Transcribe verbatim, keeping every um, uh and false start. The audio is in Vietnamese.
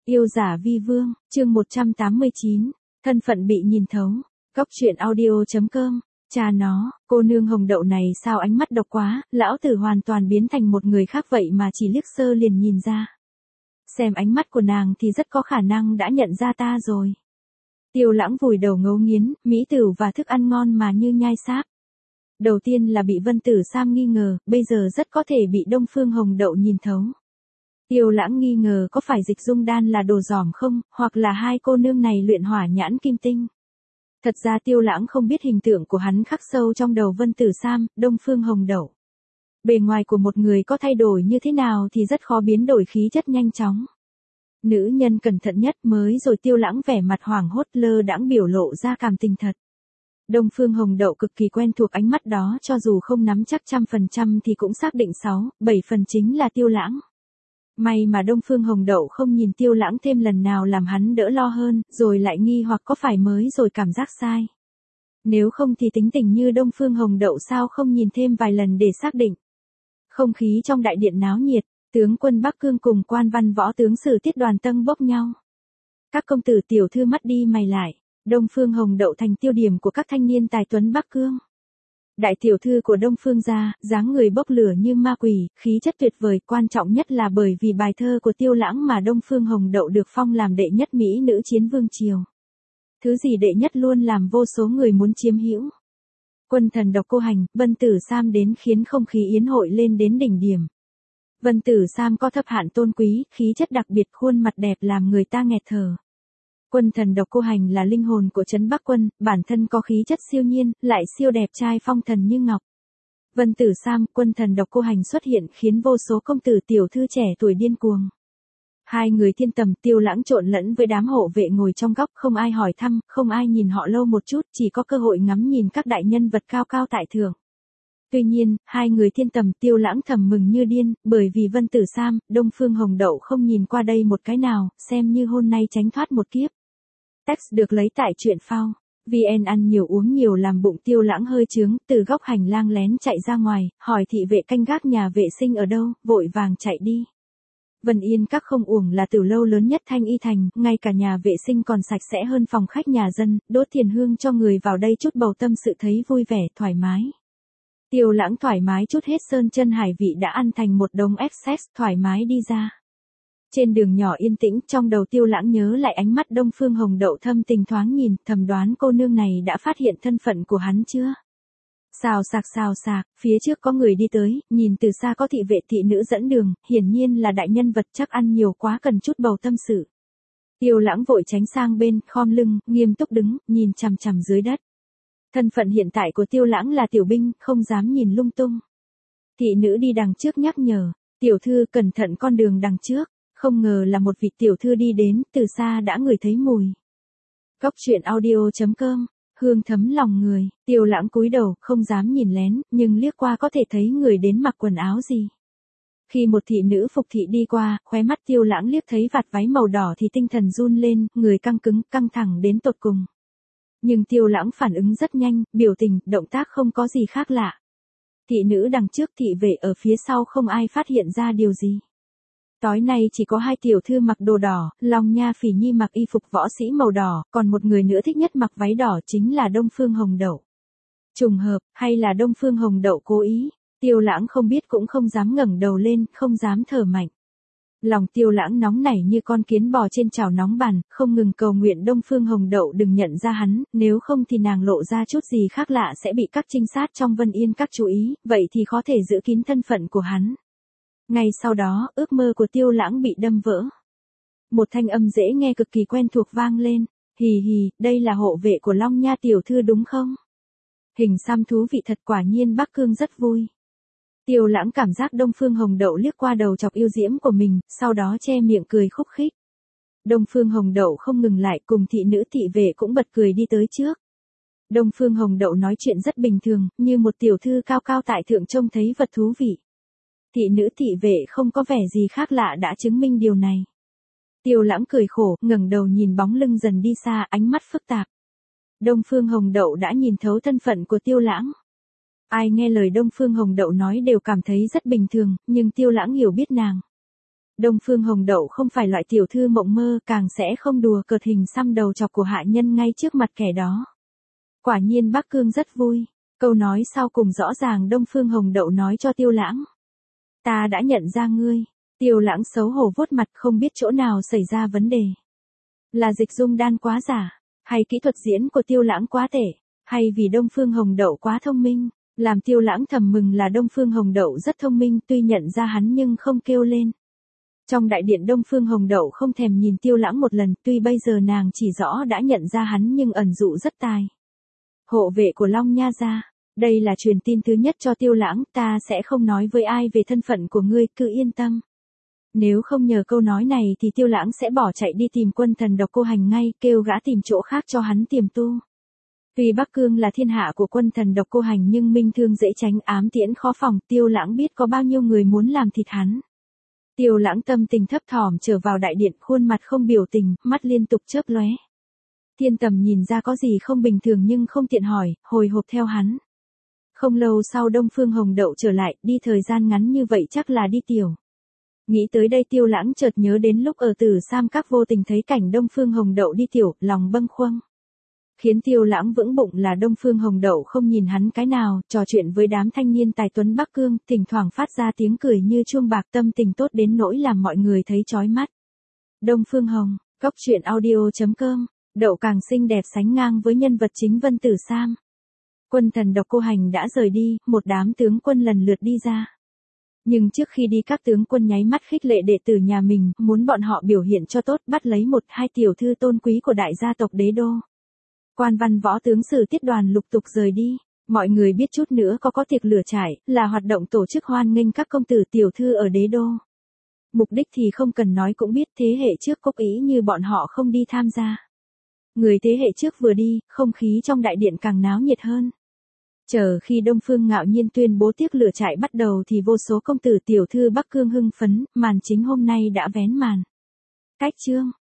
Yêu giả vi vương, chương một trăm tám mươi chín, thân phận bị nhìn thấu. Góc truyện audio.com, cha nó, cô nương hồng đậu này sao ánh mắt độc quá, lão tử hoàn toàn biến thành một người khác vậy mà chỉ liếc sơ liền nhìn ra. Xem ánh mắt của nàng thì rất có khả năng đã nhận ra ta rồi. Tiêu Lãng vùi đầu ngấu nghiến, mỹ tửu và thức ăn ngon mà như nhai sáp. Đầu tiên là bị Vân Tử Sam nghi ngờ, bây giờ rất có thể bị Đông Phương Hồng Đậu nhìn thấu. Tiêu Lãng nghi ngờ có phải Dịch Dung Đan là đồ giỏm không, hoặc là hai cô nương này luyện hỏa nhãn kim tinh. Thật ra Tiêu Lãng không biết hình tượng của hắn khắc sâu trong đầu Vân Tử Sam, Đông Phương Hồng Đậu. Bề ngoài của một người có thay đổi như thế nào thì rất khó biến đổi khí chất nhanh chóng. Nữ nhân cẩn thận nhất mới rồi Tiêu Lãng vẻ mặt hoảng hốt lơ đãng biểu lộ ra cảm tình thật. Đông Phương Hồng Đậu cực kỳ quen thuộc ánh mắt đó, cho dù không nắm chắc trăm phần trăm thì cũng xác định sáu, bảy phần chính là Tiêu Lãng. May mà Đông Phương Hồng Đậu không nhìn Tiêu Lãng thêm lần nào làm hắn đỡ lo hơn, rồi lại nghi hoặc có phải mới rồi cảm giác sai. Nếu không thì tính tình như Đông Phương Hồng Đậu sao không nhìn thêm vài lần để xác định. Không khí trong đại điện náo nhiệt, tướng quân Bắc Cương cùng quan văn võ tướng Sử Tiết đoàn tân bốc nhau. Các công tử tiểu thư mắt đi mày lại, Đông Phương Hồng Đậu thành tiêu điểm của các thanh niên tài tuấn Bắc Cương. Đại tiểu thư của Đông Phương gia, dáng người bốc lửa như ma quỷ, khí chất tuyệt vời, quan trọng nhất là bởi vì bài thơ của Tiêu Lãng mà Đông Phương Hồng Đậu được phong làm đệ nhất mỹ nữ chiến vương triều. Thứ gì đệ nhất luôn làm vô số người muốn chiếm hữu. Quân thần Độc Cô Hành, Vân Tử Sam đến khiến không khí yến hội lên đến đỉnh điểm. Vân Tử Sam có thấp hạn tôn quý, khí chất đặc biệt, khuôn mặt đẹp làm người ta nghẹt thở. Quân thần Độc Cô Hành là linh hồn của trấn Bắc Quân, bản thân có khí chất siêu nhiên, lại siêu đẹp trai phong thần như ngọc. Vân Tử Sam, quân thần Độc Cô Hành xuất hiện khiến vô số công tử tiểu thư trẻ tuổi điên cuồng. Hai người thiên tầm Tiêu Lãng trộn lẫn với đám hộ vệ ngồi trong góc, không ai hỏi thăm, không ai nhìn họ lâu một chút, chỉ có cơ hội ngắm nhìn các đại nhân vật cao cao tại thượng. Tuy nhiên, hai người thiên tầm Tiêu Lãng thầm mừng như điên, bởi vì Vân Tử Sam, Đông Phương Hồng Đậu không nhìn qua đây một cái nào, xem như hôm nay tránh thoát một kiếp. Text được lấy tại truyện phao. vê en ăn nhiều uống nhiều làm bụng Tiêu Lãng hơi chướng, từ góc hành lang lén chạy ra ngoài, hỏi thị vệ canh gác nhà vệ sinh ở đâu, vội vàng chạy đi. Vân Yên Các không uổng là từ lâu lớn nhất Thanh Y Thành, ngay cả nhà vệ sinh còn sạch sẽ hơn phòng khách nhà dân, đốt tiền hương cho người vào đây chút bầu tâm sự thấy vui vẻ, thoải mái. Tiêu Lãng thoải mái chút hết sơn chân hải vị đã ăn thành một đống excess, thoải mái đi ra. Trên đường nhỏ yên tĩnh, trong đầu Tiêu Lãng nhớ lại ánh mắt Đông Phương Hồng Đậu thâm tình thoáng nhìn, thầm đoán cô nương này đã phát hiện thân phận của hắn chưa. Xào sạc xào sạc, phía trước có người đi tới, nhìn từ xa có thị vệ thị nữ dẫn đường, hiển nhiên là đại nhân vật chắc ăn nhiều quá cần chút bầu tâm sự. Tiêu Lãng vội tránh sang bên, khom lưng, nghiêm túc đứng, nhìn chằm chằm dưới đất. Thân phận hiện tại của Tiêu Lãng là tiểu binh, không dám nhìn lung tung. Thị nữ đi đằng trước nhắc nhở, tiểu thư cẩn thận con đường đằng trước. Không ngờ là một vị tiểu thư đi đến, từ xa đã ngửi thấy mùi. Góc truyện audio.com, hương thấm lòng người, Tiêu Lãng cúi đầu, không dám nhìn lén, nhưng liếc qua có thể thấy người đến mặc quần áo gì. Khi một thị nữ phục thị đi qua, khóe mắt Tiêu Lãng liếc thấy vạt váy màu đỏ thì tinh thần run lên, người căng cứng, căng thẳng đến tột cùng. Nhưng Tiêu Lãng phản ứng rất nhanh, biểu tình, động tác không có gì khác lạ. Thị nữ đằng trước, thị vệ ở phía sau không ai phát hiện ra điều gì. Tối nay chỉ có hai tiểu thư mặc đồ đỏ, Long Nha Phỉ Nhi mặc y phục võ sĩ màu đỏ, còn một người nữa thích nhất mặc váy đỏ chính là Đông Phương Hồng Đậu. Trùng hợp, hay là Đông Phương Hồng Đậu cố ý? Tiêu Lãng không biết cũng không dám ngẩng đầu lên, không dám thở mạnh. Lòng Tiêu Lãng nóng nảy như con kiến bò trên chảo nóng bàn, không ngừng cầu nguyện Đông Phương Hồng Đậu đừng nhận ra hắn, nếu không thì nàng lộ ra chút gì khác lạ sẽ bị các trinh sát trong Vân Yên Các chú ý, vậy thì có thể giữ kín thân phận của hắn. Ngay sau đó, ước mơ của Tiêu Lãng bị đâm vỡ. Một thanh âm dễ nghe cực kỳ quen thuộc vang lên, hì hì, đây là hộ vệ của Long Nha tiểu thư đúng không? Hình xăm thú vị thật, quả nhiên Bắc Cương rất vui. Tiêu Lãng cảm giác Đông Phương Hồng Đậu liếc qua đầu chọc yêu diễm của mình, sau đó che miệng cười khúc khích. Đông Phương Hồng Đậu không ngừng lại, cùng thị nữ thị vệ cũng bật cười đi tới trước. Đông Phương Hồng Đậu nói chuyện rất bình thường, như một tiểu thư cao cao tại thượng trông thấy vật thú vị. Thị nữ thị vệ không có vẻ gì khác lạ đã chứng minh điều này. Tiêu Lãng cười khổ, ngẩng đầu nhìn bóng lưng dần đi xa, ánh mắt phức tạp. Đông Phương Hồng Đậu đã nhìn thấu thân phận của Tiêu Lãng. Ai nghe lời Đông Phương Hồng Đậu nói đều cảm thấy rất bình thường, nhưng Tiêu Lãng hiểu biết nàng. Đông Phương Hồng Đậu không phải loại tiểu thư mộng mơ, càng sẽ không đùa cợt hình xăm đầu chọc của hạ nhân ngay trước mặt kẻ đó. Quả nhiên Bắc Cương rất vui. Câu nói sau cùng rõ ràng Đông Phương Hồng Đậu nói cho Tiêu Lãng. Ta đã nhận ra ngươi. Tiêu Lãng xấu hổ vuốt mặt, không biết chỗ nào xảy ra vấn đề. Là dịch dung đan quá giả, hay kỹ thuật diễn của Tiêu Lãng quá tệ, hay vì Đông Phương Hồng Đậu quá thông minh. Làm Tiêu Lãng thầm mừng là Đông Phương Hồng Đậu rất thông minh, tuy nhận ra hắn nhưng không kêu lên. Trong đại điện Đông Phương Hồng Đậu không thèm nhìn Tiêu Lãng một lần, tuy bây giờ nàng chỉ rõ đã nhận ra hắn nhưng ẩn dụ rất tài. Hộ vệ của Long Nha gia, đây là truyền tin thứ nhất cho Tiêu Lãng, ta sẽ không nói với ai về thân phận của ngươi, cứ yên tâm. Nếu không nhờ câu nói này thì Tiêu Lãng sẽ bỏ chạy đi tìm Quân Thần Độc Cô Hành ngay, kêu gã tìm chỗ khác cho hắn tiềm tu. Tuy Bắc Cương là thiên hạ của Quân Thần Độc Cô Hành nhưng minh thương dễ tránh, ám tiễn khó phòng, Tiêu Lãng biết có bao nhiêu người muốn làm thịt hắn. Tiêu Lãng tâm tình thấp thỏm trở vào đại điện, khuôn mặt không biểu tình, mắt liên tục chớp lóe. Thiên Tầm nhìn ra có gì không bình thường nhưng không tiện hỏi, hồi hộp theo hắn. Không lâu sau Đông Phương Hồng Đậu trở lại, đi thời gian ngắn như vậy chắc là đi tiểu. Nghĩ tới đây Tiêu Lãng chợt nhớ đến lúc ở Tử Sam Các vô tình thấy cảnh Đông Phương Hồng Đậu đi tiểu, lòng bâng khuâng. Khiến Tiêu Lãng vững bụng là Đông Phương Hồng Đậu không nhìn hắn cái nào, trò chuyện với đám thanh niên tài tuấn Bắc Cương, thỉnh thoảng phát ra tiếng cười như chuông bạc, tâm tình tốt đến nỗi làm mọi người thấy chói mắt. Đông Phương Hồng, Cốc truyện audio chấm com, Đậu càng xinh đẹp sánh ngang với nhân vật chính Vân Tử Sam. Quân Thần Độc Cô Hành đã rời đi, một đám tướng quân lần lượt đi ra. Nhưng trước khi đi các tướng quân nháy mắt khích lệ đệ tử nhà mình, muốn bọn họ biểu hiện cho tốt, bắt lấy một hai tiểu thư tôn quý của đại gia tộc Đế Đô. Quan văn võ tướng sử tiết đoàn lục tục rời đi, mọi người biết chút nữa có có tiệc lửa trại, là hoạt động tổ chức hoan nghênh các công tử tiểu thư ở Đế Đô. Mục đích thì không cần nói cũng biết, thế hệ trước cốc ý như bọn họ không đi tham gia. Người thế hệ trước vừa đi, không khí trong đại điện càng náo nhiệt hơn. Chờ khi Đông Phương Ngạo Nhiên tuyên bố tiệc lửa trại bắt đầu thì vô số công tử tiểu thư Bắc Cương hưng phấn, màn chính hôm nay đã vén màn. Cách chương